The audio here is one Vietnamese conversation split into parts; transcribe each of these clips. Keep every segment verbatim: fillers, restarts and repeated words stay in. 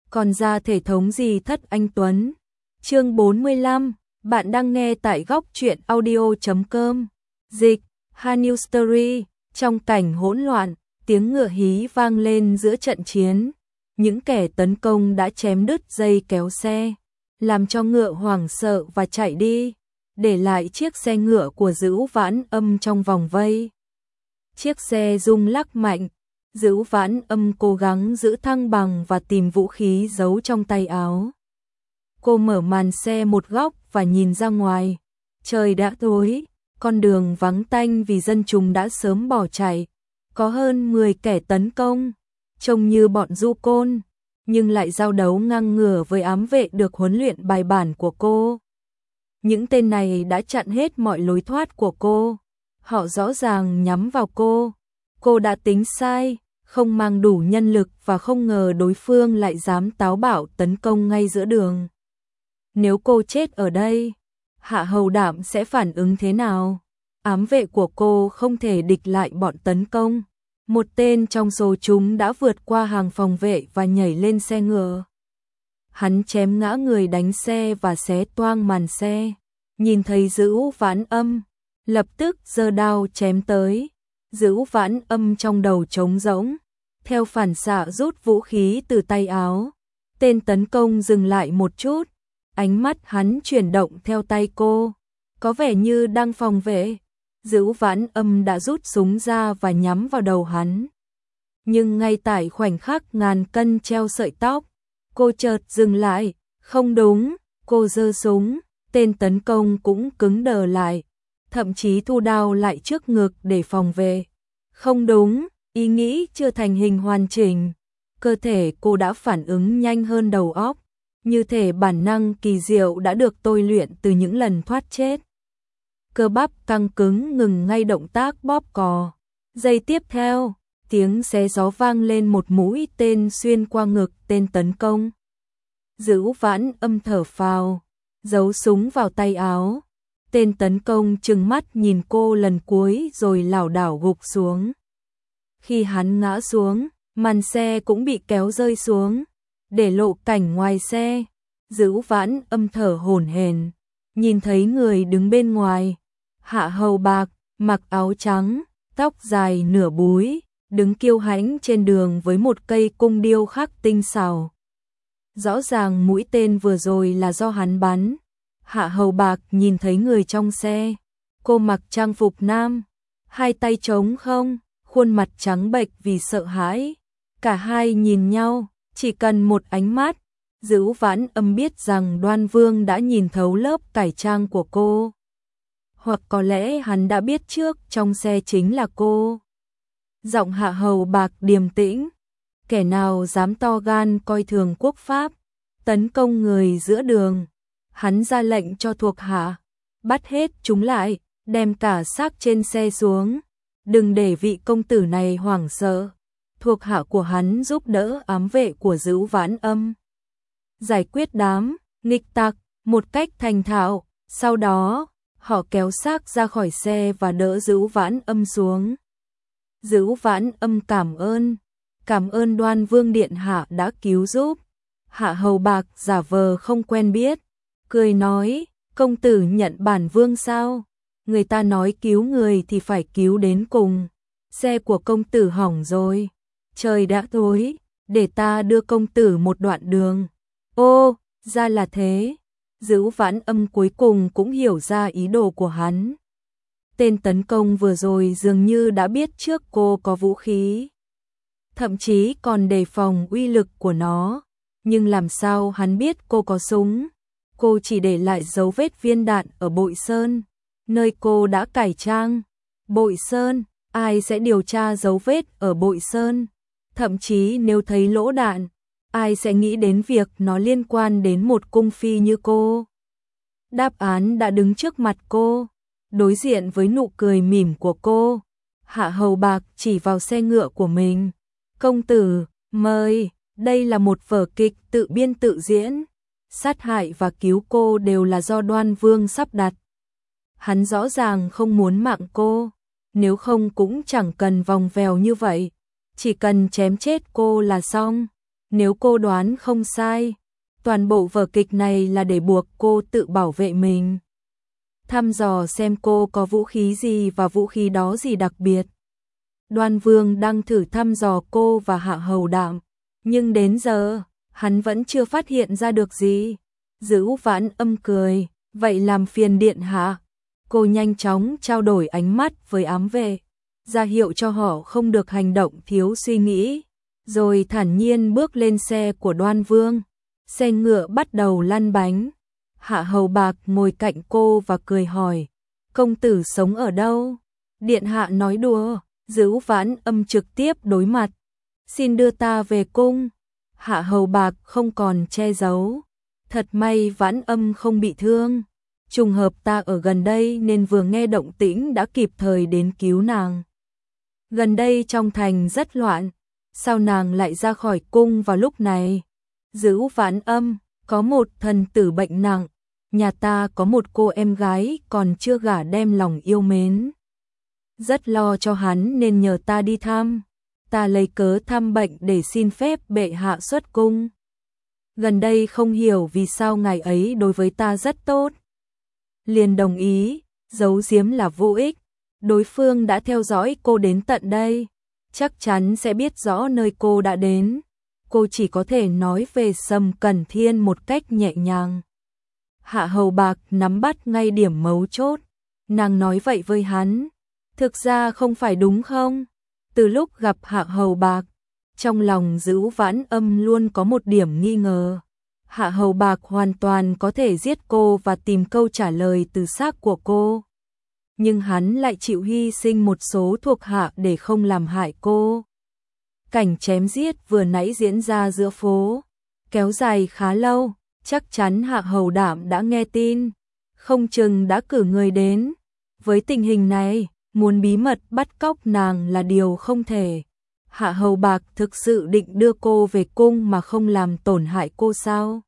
còn ra thể thống gì thất anh Tuấn. Chương bốn mươi lăm, bạn đang nghe tại góc truyện audio chấm com. Dịch, Hanew Story, trong cảnh hỗn loạn, tiếng ngựa hí vang lên giữa trận chiến. Những kẻ tấn công đã chém đứt dây kéo xe, làm cho ngựa hoảng sợ và chạy đi, để lại chiếc xe ngựa của Dữ Vãn Âm trong vòng vây. Chiếc xe rung lắc mạnh, Dữ Vãn Âm cố gắng giữ thăng bằng và tìm vũ khí giấu trong tay áo. Cô mở màn xe một góc và nhìn ra ngoài. Trời đã tối, con đường vắng tanh vì dân chúng đã sớm bỏ chạy. Có hơn mười kẻ tấn công, trông như bọn du côn, nhưng lại giao đấu ngang ngửa với ám vệ được huấn luyện bài bản của cô. Những tên này đã chặn hết mọi lối thoát của cô. Họ rõ ràng nhắm vào cô. Cô đã tính sai, không mang đủ nhân lực và không ngờ đối phương lại dám táo bạo tấn công ngay giữa đường. Nếu cô chết ở đây, Hạ Hầu Đảm sẽ phản ứng thế nào? Ám vệ của cô không thể địch lại bọn tấn công. Một tên trong số chúng đã vượt qua hàng phòng vệ và nhảy lên xe ngựa. Hắn chém ngã người đánh xe và xé toang màn xe. Nhìn thấy Dữ Vãn Âm, lập tức giơ đao chém tới. Dữ Vãn Âm trong đầu trống rỗng, theo phản xạ rút vũ khí từ tay áo. Tên tấn công dừng lại một chút, ánh mắt hắn chuyển động theo tay cô, có vẻ như đang phòng vệ. Dữ Vãn Âm đã rút súng ra và nhắm vào đầu hắn. Nhưng ngay tại khoảnh khắc ngàn cân treo sợi tóc, cô chợt dừng lại. Không đúng, cô giơ súng, tên tấn công cũng cứng đờ lại, thậm chí thu đao lại trước ngực để phòng vệ. Không đúng, ý nghĩ chưa thành hình hoàn chỉnh. Cơ thể cô đã phản ứng nhanh hơn đầu óc, như thể bản năng kỳ diệu đã được tôi luyện từ những lần thoát chết. Cơ bắp căng cứng ngừng ngay động tác bóp cò. Giây tiếp theo, tiếng xé gió vang lên, một mũi tên xuyên qua ngực tên tấn công. Dữ Vãn Âm thở phào, giấu súng vào tay áo. Tên tấn công trừng mắt nhìn cô lần cuối rồi lảo đảo gục xuống. Khi hắn ngã xuống, màn xe cũng bị kéo rơi xuống, để lộ cảnh ngoài xe. Dữ Vãn Âm thở hổn hển, nhìn thấy người đứng bên ngoài. Hạ Hầu Bạc, mặc áo trắng, tóc dài nửa búi, đứng kiêu hãnh trên đường với một cây cung điêu khắc tinh xảo. Rõ ràng mũi tên vừa rồi là do hắn bắn. Hạ Hầu Bạc nhìn thấy người trong xe. Cô mặc trang phục nam, hai tay trống không, khuôn mặt trắng bệch vì sợ hãi. Cả hai nhìn nhau, chỉ cần một ánh mắt, Dữ Vãn Âm biết rằng Đoan Vương đã nhìn thấu lớp cải trang của cô. Hoặc có lẽ hắn đã biết trước trong xe chính là cô. Giọng Hạ Hầu Bạc điềm tĩnh. Kẻ nào dám to gan coi thường quốc pháp, tấn công người giữa đường. Hắn ra lệnh cho thuộc hạ, bắt hết chúng lại, đem cả xác trên xe xuống. Đừng để vị công tử này hoảng sợ. Thuộc hạ của hắn giúp đỡ ám vệ của Dữ Vãn Âm giải quyết đám nghịch tặc một cách thành thạo. Sau đó, họ kéo xác ra khỏi xe và đỡ Dữ Vãn Âm xuống. Dữ Vãn Âm cảm ơn, cảm ơn Đoan Vương điện hạ đã cứu giúp. Hạ Hầu Bạc giả vờ không quen biết, cười nói, công tử nhận bản vương sao? Người ta nói cứu người thì phải cứu đến cùng. Xe của công tử hỏng rồi, trời đã tối, để ta đưa công tử một đoạn đường. Ô, ra là thế. Dữ Vãn Âm cuối cùng cũng hiểu ra ý đồ của hắn. Tên tấn công vừa rồi dường như đã biết trước cô có vũ khí, thậm chí còn đề phòng uy lực của nó. Nhưng làm sao hắn biết cô có súng? Cô chỉ để lại dấu vết viên đạn ở Bội Sơn, nơi cô đã cải trang. Bội Sơn, ai sẽ điều tra dấu vết ở Bội Sơn? Thậm chí nếu thấy lỗ đạn, ai sẽ nghĩ đến việc nó liên quan đến một cung phi như cô? Đáp án đã đứng trước mặt cô, đối diện với nụ cười mỉm của cô. Hạ Hầu Bạc chỉ vào xe ngựa của mình. Công tử, mời, đây là một vở kịch tự biên tự diễn. Sát hại và cứu cô đều là do Đoan Vương sắp đặt. Hắn rõ ràng không muốn mạng cô, nếu không cũng chẳng cần vòng vèo như vậy. Chỉ cần chém chết cô là xong. Nếu cô đoán không sai, toàn bộ vở kịch này là để buộc cô tự bảo vệ mình. Thăm dò xem cô có vũ khí gì và vũ khí đó gì đặc biệt. Đoan Vương đang thử thăm dò cô và Hạ Hầu Đạm, nhưng đến giờ, hắn vẫn chưa phát hiện ra được gì. Dữ Vãn Âm cười, vậy làm phiền điện hạ. Cô nhanh chóng trao đổi ánh mắt với ám vệ, ra hiệu cho họ không được hành động thiếu suy nghĩ, rồi thản nhiên bước lên xe của Đoan Vương. Xe ngựa bắt đầu lăn bánh. Hạ Hầu Bạc ngồi cạnh cô và cười hỏi, công tử sống ở đâu? Điện hạ nói đùa. Dữ Vãn Âm trực tiếp đối mặt, xin đưa ta về cung. Hạ Hầu Bạc không còn che giấu, thật may Vãn Âm không bị thương. Trùng hợp ta ở gần đây nên vừa nghe động tĩnh đã kịp thời đến cứu nàng. Gần đây trong thành rất loạn, sao nàng lại ra khỏi cung vào lúc này? Dữ Vãn Âm, có một thần tử bệnh nặng, nhà ta có một cô em gái còn chưa gả đem lòng yêu mến. Rất lo cho hắn nên nhờ ta đi thăm. Ta lấy cớ thăm bệnh để xin phép bệ hạ xuất cung. Gần đây không hiểu vì sao ngài ấy đối với ta rất tốt. Liền đồng ý, giấu giếm là vô ích. Đối phương đã theo dõi cô đến tận đây, chắc chắn sẽ biết rõ nơi cô đã đến. Cô chỉ có thể nói về Sầm Cẩn Thiên một cách nhẹ nhàng. Hạ Hầu Bạc nắm bắt ngay điểm mấu chốt. Nàng nói vậy với hắn, thực ra không phải đúng không? Từ lúc gặp Hạ Hầu Bạc, trong lòng Dữ Vãn Âm luôn có một điểm nghi ngờ. Hạ Hầu Bạc hoàn toàn có thể giết cô và tìm câu trả lời từ xác của cô. Nhưng hắn lại chịu hy sinh một số thuộc hạ để không làm hại cô. Cảnh chém giết vừa nãy diễn ra giữa phố, kéo dài khá lâu, chắc chắn Hạ Hầu Đạm đã nghe tin, không chừng đã cử người đến. Với tình hình này, muốn bí mật bắt cóc nàng là điều không thể. Hạ Hầu Bạc thực sự định đưa cô về cung mà không làm tổn hại cô sao?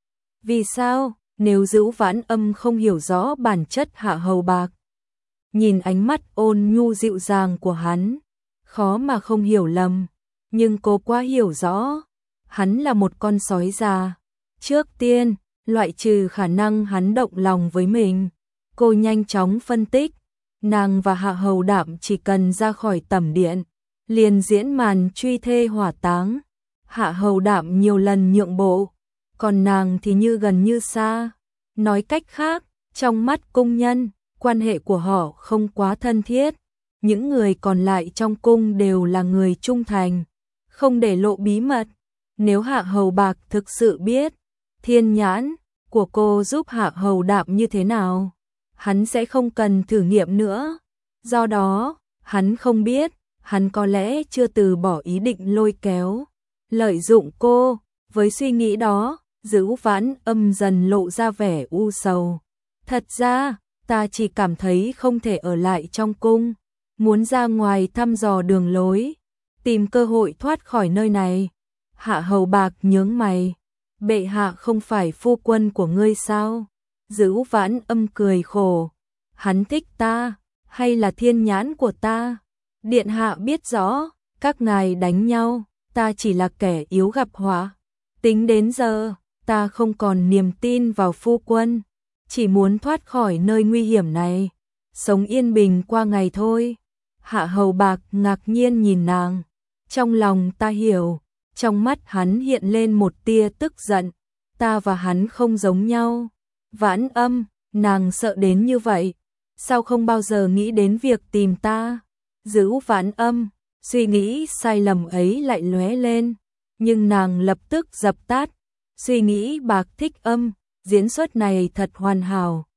Vì sao? Nếu Dữ Vãn Âm không hiểu rõ bản chất Hạ Hầu Bạc, nhìn ánh mắt ôn nhu dịu dàng của hắn, khó mà không hiểu lầm. Nhưng cô quá hiểu rõ, hắn là một con sói già. Trước tiên, loại trừ khả năng hắn động lòng với mình, cô nhanh chóng phân tích. Nàng và Hạ Hầu Đạm chỉ cần ra khỏi tẩm điện, liền diễn màn truy thê hỏa táng. Hạ Hầu Đạm nhiều lần nhượng bộ, còn nàng thì như gần như xa. Nói cách khác, trong mắt cung nhân, quan hệ của họ không quá thân thiết. Những người còn lại trong cung đều là người trung thành, không để lộ bí mật. Nếu Hạ Hầu Bạc thực sự biết thiên nhãn của cô giúp Hạ Hầu Đạm như thế nào, hắn sẽ không cần thử nghiệm nữa. Do đó, hắn không biết, hắn có lẽ chưa từ bỏ ý định lôi kéo, lợi dụng cô. Với suy nghĩ đó, Dữ Vãn Âm dần lộ ra vẻ u sầu. Thật ra, ta chỉ cảm thấy không thể ở lại trong cung, muốn ra ngoài thăm dò đường lối, tìm cơ hội thoát khỏi nơi này. Hạ Hầu Bạc nhướng mày, bệ hạ không phải phu quân của ngươi sao? Dữ Vãn Âm cười khổ, hắn thích ta, hay là thiên nhãn của ta? Điện hạ biết rõ, các ngài đánh nhau, ta chỉ là kẻ yếu gặp họa. Tính đến giờ, ta không còn niềm tin vào phu quân, chỉ muốn thoát khỏi nơi nguy hiểm này, sống yên bình qua ngày thôi. Hạ Hầu Bạc ngạc nhiên nhìn nàng, trong lòng ta hiểu, trong mắt hắn hiện lên một tia tức giận. Ta và hắn không giống nhau. Vãn Âm, nàng sợ đến như vậy, sao không bao giờ nghĩ đến việc tìm ta? Dữ Vãn Âm, suy nghĩ sai lầm ấy lại lóe lên, nhưng nàng lập tức dập tắt. Suy nghĩ Bạc thích âm, diễn xuất này thật hoàn hảo.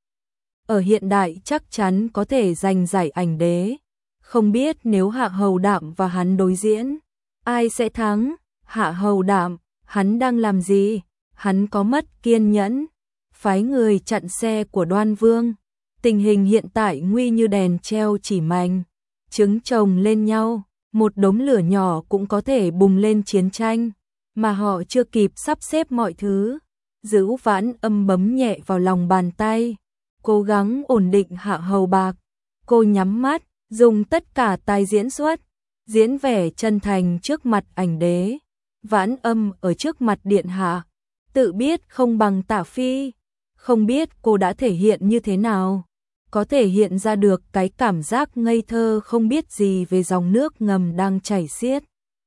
Ở hiện đại chắc chắn có thể giành giải ảnh đế. Không biết nếu Hạ Hầu Đạm và hắn đối diễn, ai sẽ thắng? Hạ Hầu Đạm, hắn đang làm gì? Hắn có mất kiên nhẫn, phái người chặn xe của Đoan Vương. Tình hình hiện tại nguy như đèn treo chỉ mành, trứng chồng lên nhau, một đống lửa nhỏ cũng có thể bùng lên chiến tranh, mà họ chưa kịp sắp xếp mọi thứ. Dữ Vãn Âm bấm nhẹ vào lòng bàn tay, cố gắng ổn định Hạ Hầu Bạc. Cô nhắm mắt, dùng tất cả tài diễn xuất, diễn vẻ chân thành trước mặt ảnh đế. Vãn Âm ở trước mặt điện hạ, tự biết không bằng Tạ Phi, không biết cô đã thể hiện như thế nào, có thể hiện ra được cái cảm giác ngây thơ không biết gì về dòng nước ngầm đang chảy xiết.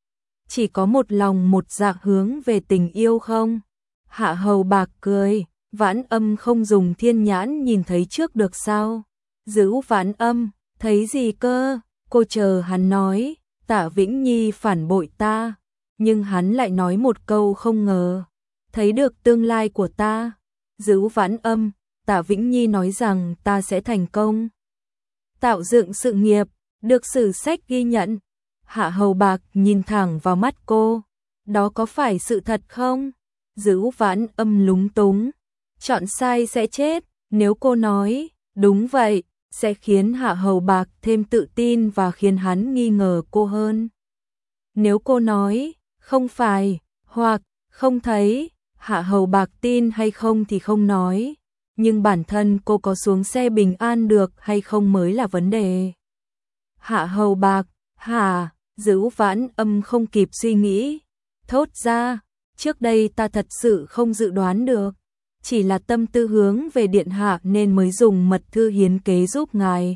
Chỉ có một lòng một dạ hướng về tình yêu không? Hạ Hầu Bạc cười, Vãn Âm không dùng thiên nhãn nhìn thấy trước được sao? Giữ Vãn Âm, thấy gì cơ? Cô chờ hắn nói, Tạ Vĩnh Nhi phản bội ta, nhưng hắn lại nói một câu không ngờ, thấy được tương lai của ta. Giữ Vãn Âm, Tạ Vĩnh Nhi nói rằng ta sẽ thành công, tạo dựng sự nghiệp, được sử sách ghi nhận. Hạ Hầu Bạc nhìn thẳng vào mắt cô, đó có phải sự thật không? Giữ Vãn Âm lúng túng, chọn sai sẽ chết, nếu cô nói, đúng vậy, sẽ khiến Hạ Hầu Bạc thêm tự tin và khiến hắn nghi ngờ cô hơn. Nếu cô nói, không phải, hoặc, không thấy, Hạ Hầu Bạc tin hay không thì không nói, nhưng bản thân cô có xuống xe bình an được hay không mới là vấn đề. Hạ Hầu Bạc, hả? Giữ Vãn Âm không kịp suy nghĩ, thốt ra, trước đây ta thật sự không dự đoán được, chỉ là tâm tư hướng về điện hạ nên mới dùng mật thư hiến kế giúp ngài.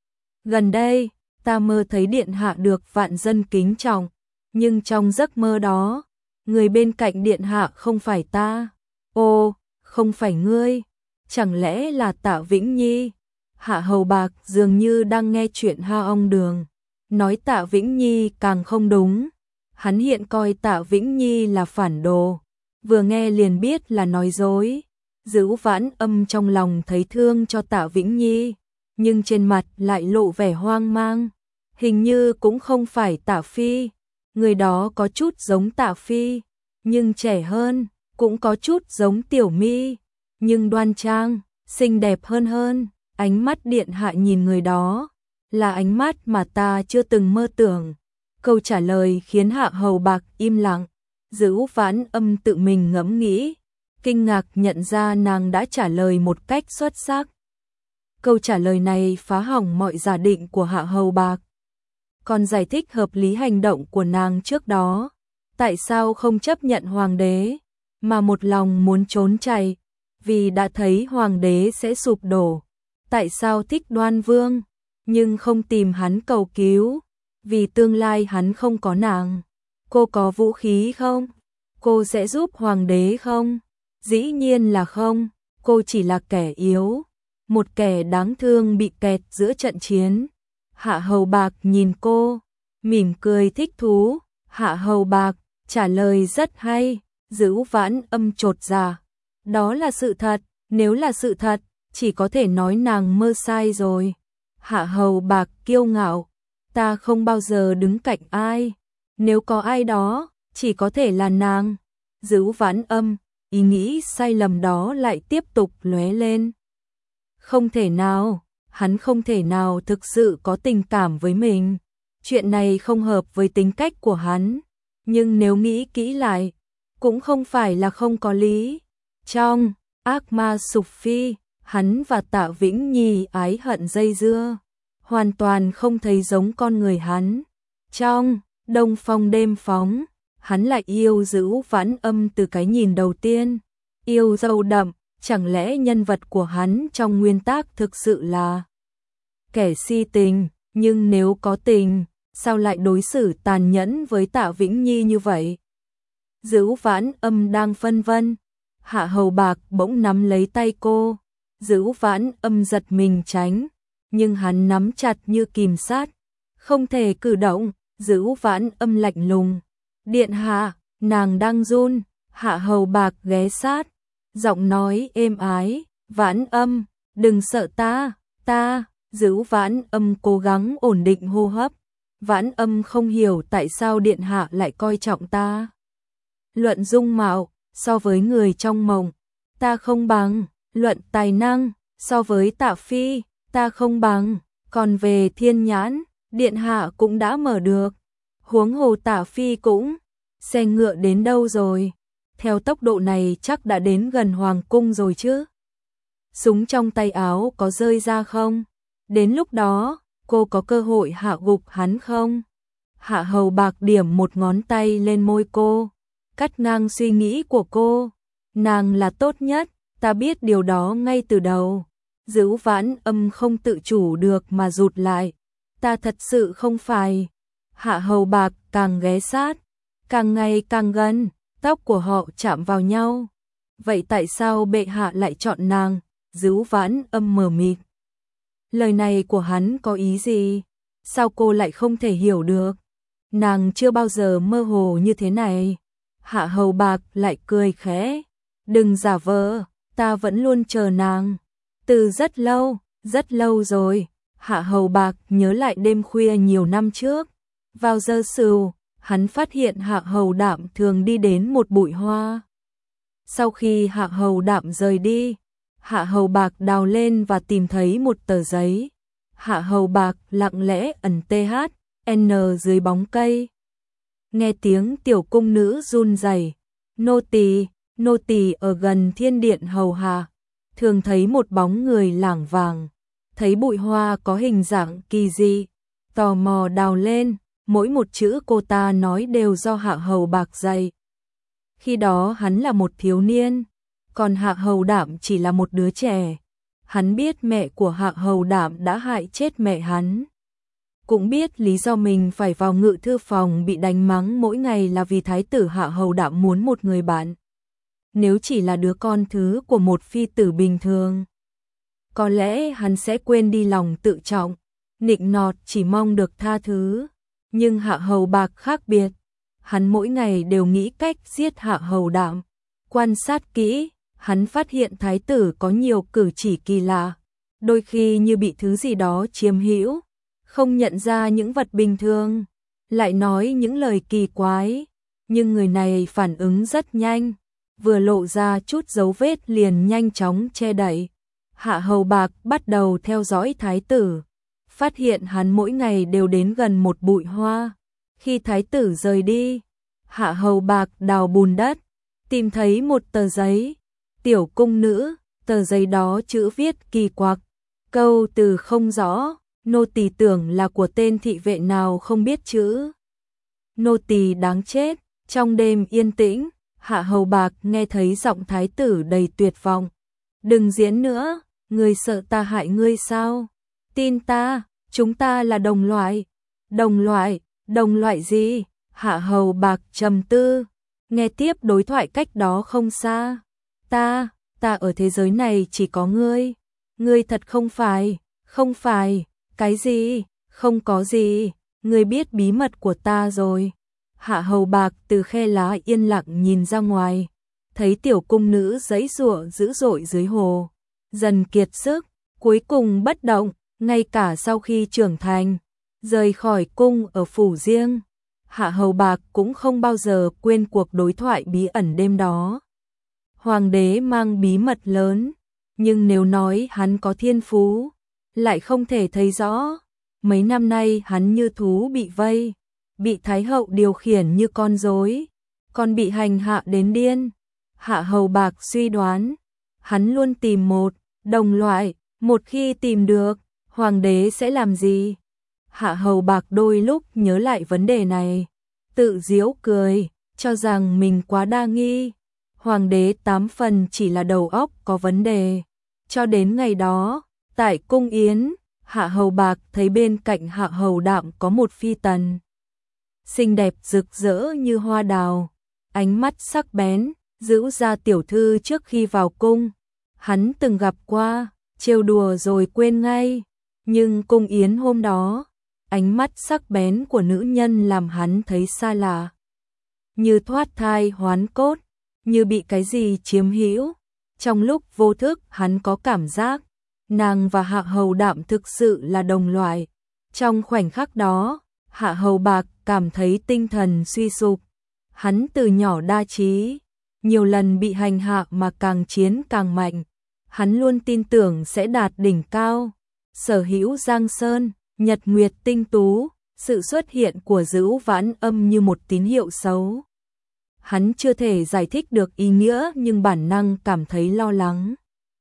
Gần đây, ta mơ thấy điện hạ được vạn dân kính trọng, nhưng trong giấc mơ đó, người bên cạnh điện hạ không phải ta. Ô, không phải ngươi, chẳng lẽ là Tạ Vĩnh Nhi? Hạ Hầu Bạc dường như đang nghe chuyện Ha Ong Đường, nói Tạ Vĩnh Nhi càng không đúng. Hắn hiện coi Tạ Vĩnh Nhi là phản đồ, vừa nghe liền biết là nói dối. Giữ Vãn Âm trong lòng thấy thương cho Tạ Vĩnh Nhi, nhưng trên mặt lại lộ vẻ hoang mang. Hình như cũng không phải Tạ Phi, người đó có chút giống Tạ Phi, nhưng trẻ hơn, cũng có chút giống Tiểu Mi, nhưng đoan trang, xinh đẹp hơn hơn. Ánh mắt điện hạ nhìn người đó, là ánh mắt mà ta chưa từng mơ tưởng. Câu trả lời khiến Hạ Hầu Bạc im lặng. Giữ Vãn Âm tự mình ngẫm nghĩ, kinh ngạc nhận ra nàng đã trả lời một cách xuất sắc. Câu trả lời này phá hỏng mọi giả định của Hạ Hầu Bạc. Còn giải thích hợp lý hành động của nàng trước đó, tại sao không chấp nhận hoàng đế, mà một lòng muốn trốn chạy, vì đã thấy hoàng đế sẽ sụp đổ. Tại sao thích Đoan Vương, nhưng không tìm hắn cầu cứu, vì tương lai hắn không có nàng. Cô có vũ khí không? Cô sẽ giúp hoàng đế không? Dĩ nhiên là không, cô chỉ là kẻ yếu, một kẻ đáng thương bị kẹt giữa trận chiến. Hạ Hầu Bạc nhìn cô, mỉm cười thích thú. Hạ Hầu Bạc trả lời rất hay. Giữ Vãn Âm chột dạ, đó là sự thật, nếu là sự thật, chỉ có thể nói nàng mơ sai rồi. Hạ Hầu Bạc kiêu ngạo, ta không bao giờ đứng cạnh ai, nếu có ai đó, chỉ có thể là nàng. Giữ Vãn Âm, ý nghĩ sai lầm đó lại tiếp tục lóe lên. Không thể nào, hắn không thể nào thực sự có tình cảm với mình. Chuyện này không hợp với tính cách của hắn, nhưng nếu nghĩ kỹ lại, cũng không phải là không có lý. Trong Ác Ma Sục Phi, hắn và Tạ Vĩnh Nhi ái hận dây dưa, hoàn toàn không thấy giống con người hắn. Trong Đông Phong Đêm Phóng, hắn lại yêu Giữ Vãn Âm từ cái nhìn đầu tiên, yêu sâu đậm. Chẳng lẽ nhân vật của hắn trong nguyên tác thực sự là kẻ si tình, nhưng nếu có tình, sao lại đối xử tàn nhẫn với Tạ Vĩnh Nhi như vậy? Giữ Vãn Âm đang phân vân, Hạ Hầu Bạc bỗng nắm lấy tay cô. Giữ Vãn Âm giật mình tránh, nhưng hắn nắm chặt như kìm sát, không thể cử động. Giữ Vãn Âm lạnh lùng, điện hạ, nàng đang run. Hạ Hầu Bạc ghé sát, giọng nói êm ái, Vãn Âm, đừng sợ ta, ta. Giữ Vãn Âm cố gắng ổn định hô hấp. Vãn Âm không hiểu tại sao điện hạ lại coi trọng ta. Luận dung mạo, so với người trong mộng, ta không bằng. Luận tài năng, so với Tạ Phi, ta không bằng. Còn về thiên nhãn, điện hạ cũng đã mở được, huống hồ Tạ Phi cũng. Xe ngựa đến đâu rồi? Theo tốc độ này chắc đã đến gần hoàng cung rồi chứ. Súng trong tay áo có rơi ra không? Đến lúc đó, cô có cơ hội hạ gục hắn không? Hạ Hầu Bạc điểm một ngón tay lên môi cô, cắt ngang suy nghĩ của cô. Nàng là tốt nhất, ta biết điều đó ngay từ đầu. Dữu Vãn Âm không tự chủ được mà rụt lại. Ta thật sự không phải. Hạ Hầu Bạc càng ghé sát, càng ngày càng gần, tóc của họ chạm vào nhau. Vậy tại sao bệ hạ lại chọn nàng? Dữu Vãn Âm mờ mịt. Lời này của hắn có ý gì? Sao cô lại không thể hiểu được? Nàng chưa bao giờ mơ hồ như thế này. Hạ Hầu Bạc lại cười khẽ. Đừng giả vờ, ta vẫn luôn chờ nàng. Từ rất lâu, rất lâu rồi. Hạ Hầu Bạc nhớ lại đêm khuya nhiều năm trước. Vào giờ sửu, hắn phát hiện Hạ Hầu Đạm thường đi đến một bụi hoa. Sau khi Hạ Hầu Đạm rời đi, Hạ Hầu Bạc đào lên và tìm thấy một tờ giấy. Hạ Hầu Bạc lặng lẽ ẩn tê hát en dưới bóng cây. Nghe tiếng tiểu cung nữ run rẩy, nô tỳ, nô tỳ ở gần thiên điện hầu hạ, thường thấy một bóng người lảng vàng, thấy bụi hoa có hình dạng kỳ dị, tò mò đào lên, mỗi một chữ cô ta nói đều do Hạ Hầu Bạc dạy. Khi đó hắn là một thiếu niên, còn Hạ Hầu Đạm chỉ là một đứa trẻ. Hắn biết mẹ của Hạ Hầu Đạm đã hại chết mẹ hắn. Cũng biết lý do mình phải vào ngự thư phòng bị đánh mắng mỗi ngày là vì thái tử Hạ Hầu Đạm muốn một người bạn. Nếu chỉ là đứa con thứ của một phi tử bình thường, có lẽ hắn sẽ quên đi lòng tự trọng, nịnh nọt chỉ mong được tha thứ. Nhưng Hạ Hầu Bạc khác biệt, hắn mỗi ngày đều nghĩ cách giết Hạ Hầu Đạm. Quan sát kỹ, hắn phát hiện thái tử có nhiều cử chỉ kỳ lạ, đôi khi như bị thứ gì đó chiếm hữu, không nhận ra những vật bình thường, lại nói những lời kỳ quái, nhưng người này phản ứng rất nhanh, vừa lộ ra chút dấu vết liền nhanh chóng che đậy. Hạ Hầu Bạc bắt đầu theo dõi thái tử, phát hiện hắn mỗi ngày đều đến gần một bụi hoa. Khi thái tử rời đi, Hạ Hầu Bạc đào bùn đất, tìm thấy một tờ giấy. Tiểu cung nữ, tờ giấy đó chữ viết kỳ quặc, câu từ không rõ, nô tỳ tưởng là của tên thị vệ nào không biết chữ. Nô tỳ đáng chết. Trong đêm yên tĩnh, Hạ Hầu Bạc nghe thấy giọng thái tử đầy tuyệt vọng. Đừng diễn nữa, người sợ ta hại ngươi sao? Tin ta, chúng ta là đồng loại. Đồng loại, đồng loại gì? Hạ Hầu Bạc trầm tư, nghe tiếp đối thoại cách đó không xa. Ta, ta ở thế giới này chỉ có ngươi. Ngươi thật không phải, không phải, cái gì, không có gì, ngươi biết bí mật của ta rồi. Hạ Hầu Bạc từ khe lá yên lặng nhìn ra ngoài, thấy tiểu cung nữ giãy giụa dữ dội dưới hồ, dần kiệt sức, cuối cùng bất động, ngay cả sau khi trưởng thành, rời khỏi cung ở phủ riêng. Hạ Hầu Bạc cũng không bao giờ quên cuộc đối thoại bí ẩn đêm đó. Hoàng đế mang bí mật lớn, nhưng nếu nói hắn có thiên phú, lại không thể thấy rõ. Mấy năm nay hắn như thú bị vây, bị Thái hậu điều khiển như con rối, còn bị hành hạ đến điên. Hạ Hầu Bạc suy đoán, hắn luôn tìm một đồng loại, một khi tìm được, hoàng đế sẽ làm gì? Hạ Hầu Bạc đôi lúc nhớ lại vấn đề này, tự giễu cười, cho rằng mình quá đa nghi. Hoàng đế tám phần chỉ là đầu óc có vấn đề. Cho đến ngày đó, tại cung yến, Hạ Hầu Bạc thấy bên cạnh Hạ Hầu Đạm có một phi tần, xinh đẹp rực rỡ như hoa đào, ánh mắt sắc bén, giữ ra tiểu thư trước khi vào cung. Hắn từng gặp qua, trêu đùa rồi quên ngay, nhưng cung yến hôm đó, ánh mắt sắc bén của nữ nhân làm hắn thấy xa lạ, như thoát thai hoán cốt, như bị cái gì chiếm hữu. Trong lúc vô thức hắn có cảm giác, nàng và Hạ Hầu Đạm thực sự là đồng loại. Trong khoảnh khắc đó, Hạ Hầu Bạc cảm thấy tinh thần suy sụp. Hắn từ nhỏ đa trí, nhiều lần bị hành hạ mà càng chiến càng mạnh. Hắn luôn tin tưởng sẽ đạt đỉnh cao, sở hữu Giang Sơn, Nhật Nguyệt tinh tú. Sự xuất hiện của Dữu Vãn Âm như một tín hiệu xấu. Hắn chưa thể giải thích được ý nghĩa nhưng bản năng cảm thấy lo lắng.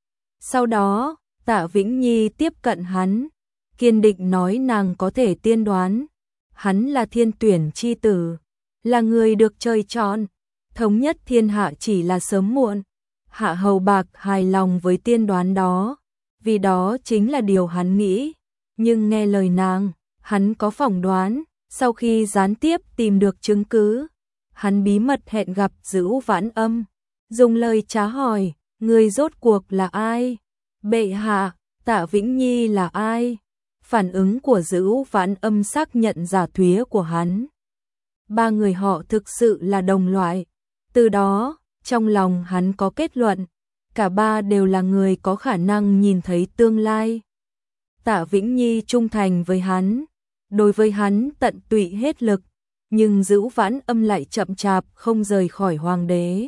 Sau đó, Tạ Vĩnh Nhi tiếp cận hắn, kiên định nói nàng có thể tiên đoán. Hắn là thiên tuyển chi tử, là người được trời chọn. thống nhất thiên hạ chỉ là sớm muộn. Hạ Hầu Bạc hài lòng với tiên đoán đó, vì đó chính là điều hắn nghĩ. Nhưng nghe lời nàng, hắn có phỏng đoán, sau khi gián tiếp tìm được chứng cứ, hắn bí mật hẹn gặp Dữ Vãn Âm, dùng lời trá hỏi, người rốt cuộc là ai? Bệ hạ, Tạ Vĩnh Nhi là ai? Phản ứng của Dữ Vãn Âm xác nhận giả thuyết của hắn. Ba người họ thực sự là đồng loại. Từ đó, trong lòng hắn có kết luận, cả ba đều là người có khả năng nhìn thấy tương lai. Tạ Vĩnh Nhi trung thành với hắn, đối với hắn tận tụy hết lực, nhưng Dữ Vãn Âm lại chậm chạp không rời khỏi hoàng đế.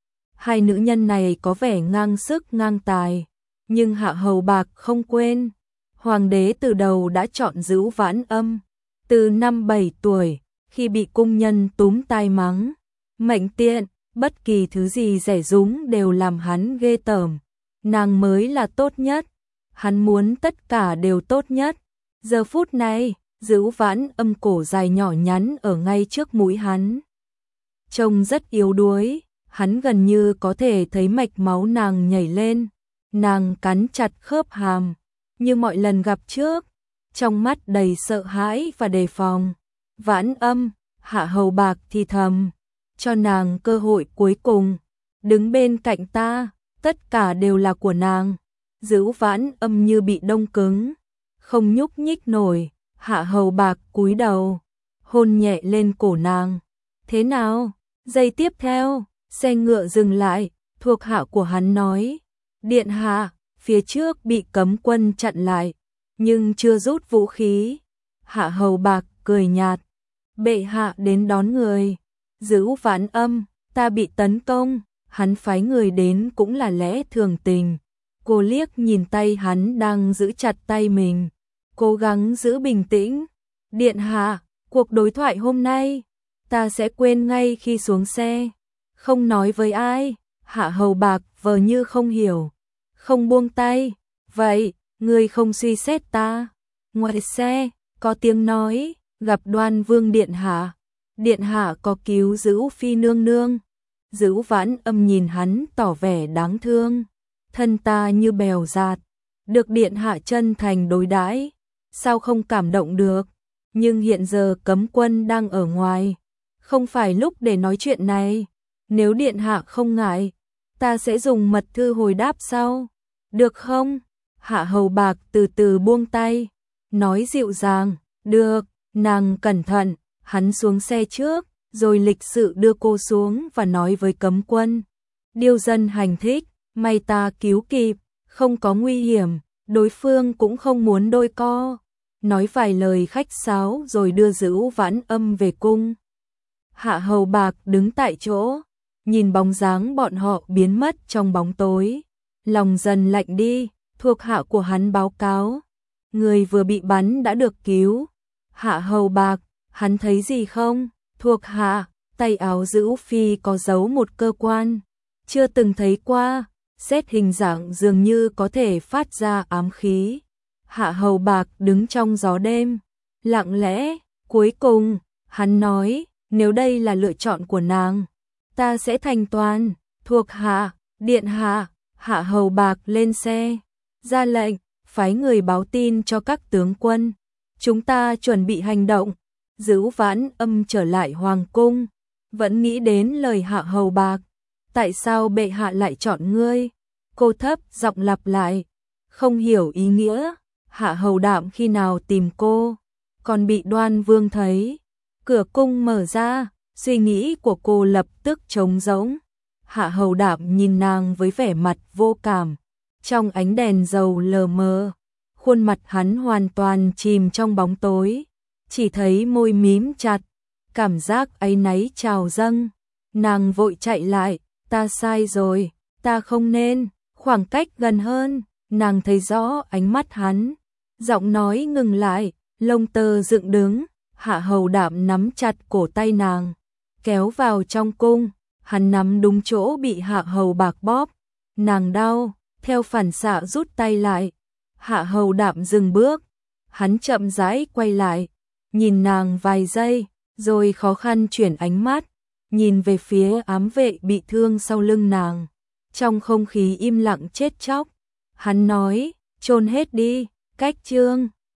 Hai nữ nhân này có vẻ ngang sức ngang tài, nhưng Hạ Hầu Bạc không quên, hoàng đế từ đầu đã chọn Dữ Vãn Âm. Từ năm bảy tuổi, khi bị cung nhân túm tai mắng, mệnh tiện, bất kỳ thứ gì rẻ rúng đều làm hắn ghê tởm. Nàng mới là tốt nhất, hắn muốn tất cả đều tốt nhất. Giờ phút này, Dữ Vãn Âm cổ dài nhỏ nhắn ở ngay trước mũi hắn, trông rất yếu đuối, hắn gần như có thể thấy mạch máu nàng nhảy lên. Nàng cắn chặt khớp hàm, như mọi lần gặp trước, trong mắt đầy sợ hãi và đề phòng. Vãn Âm, Hạ Hầu Bạc thì thầm, cho nàng cơ hội cuối cùng, đứng bên cạnh ta, tất cả đều là của nàng. Dữ Vãn Âm như bị đông cứng, không nhúc nhích nổi. Hạ Hầu Bạc cúi đầu, hôn nhẹ lên cổ nàng. Thế nào? Giây tiếp theo, xe ngựa dừng lại, thuộc hạ của hắn nói, điện hạ, phía trước bị cấm quân chặn lại, nhưng chưa rút vũ khí. Hạ Hầu Bạc cười nhạt, bệ hạ đến đón người. Dữ Vãn Âm, ta bị tấn công, hắn phái người đến cũng là lẽ thường tình. Cô liếc nhìn tay hắn đang giữ chặt tay mình, cố gắng giữ bình tĩnh. Điện hạ, cuộc đối thoại hôm nay, ta sẽ quên ngay khi xuống xe, không nói với ai. Hạ Hầu Bạc vờ như không hiểu, không buông tay. Vậy, ngươi không suy xét ta? Ngoài xe, có tiếng nói, gặp Đoan Vương điện hạ. Điện hạ có cứu Dữ Phi nương nương. Dữ Vãn Âm nhìn hắn tỏ vẻ đáng thương. Thân ta như bèo dạt, được điện hạ chân thành đối đãi, sao không cảm động được? Nhưng hiện giờ cấm quân đang ở ngoài, không phải lúc để nói chuyện này. Nếu điện hạ không ngại, ta sẽ dùng mật thư hồi đáp sau, được không? Hạ Hầu Bạc từ từ buông tay, nói dịu dàng, được. Nàng cẩn thận, hắn xuống xe trước, rồi lịch sự đưa cô xuống và nói với cấm quân, điêu dân hành thích, may ta cứu kịp, không có nguy hiểm, đối phương cũng không muốn đôi co. Nói vài lời khách sáo rồi đưa Dữ Vãn Âm về cung. Hạ Hầu Bạc đứng tại chỗ, nhìn bóng dáng bọn họ biến mất trong bóng tối, lòng dần lạnh đi. Thuộc hạ của hắn báo cáo, người vừa bị bắn đã được cứu. Hạ Hầu Bạc, hắn thấy gì không? Thuộc hạ, tay áo Dữ Phi có giấu một cơ quan, chưa từng thấy qua, xét hình dạng dường như có thể phát ra ám khí. Hạ Hầu Bạc đứng trong gió đêm, lặng lẽ. Cuối cùng, hắn nói, nếu đây là lựa chọn của nàng, ta sẽ thành toàn. Thuộc hạ, điện hạ. Hạ Hầu Bạc lên xe, ra lệnh, phái người báo tin cho các tướng quân, chúng ta chuẩn bị hành động. Dữ Vãn Âm trở lại hoàng cung, vẫn nghĩ đến lời Hạ Hầu Bạc. Tại sao bệ hạ lại chọn ngươi? Cô thấp giọng lặp lại, không hiểu ý nghĩa. Hạ Hầu Đạm khi nào tìm cô, còn bị Đoan Vương thấy. Cửa cung mở ra, suy nghĩ của cô lập tức trống rỗng. Hạ Hầu Đạm nhìn nàng với vẻ mặt vô cảm, trong ánh đèn dầu lờ mờ, khuôn mặt hắn hoàn toàn chìm trong bóng tối, chỉ thấy môi mím chặt, cảm giác áy náy trào dâng. Nàng vội chạy lại, ta sai rồi, ta không nên. Khoảng cách gần hơn, nàng thấy rõ ánh mắt hắn, giọng nói ngừng lại, lông tơ dựng đứng. Hạ Hầu Đạm nắm chặt cổ tay nàng, kéo vào trong cung. Hắn nắm đúng chỗ bị Hạ Hầu Bạc bóp, nàng đau, theo phản xạ rút tay lại. Hạ Hầu Đạm dừng bước, hắn chậm rãi quay lại, nhìn nàng vài giây, rồi khó khăn chuyển ánh mắt, nhìn về phía ám vệ bị thương sau lưng nàng. Trong không khí im lặng chết chóc, hắn nói, chôn hết đi, cách chương.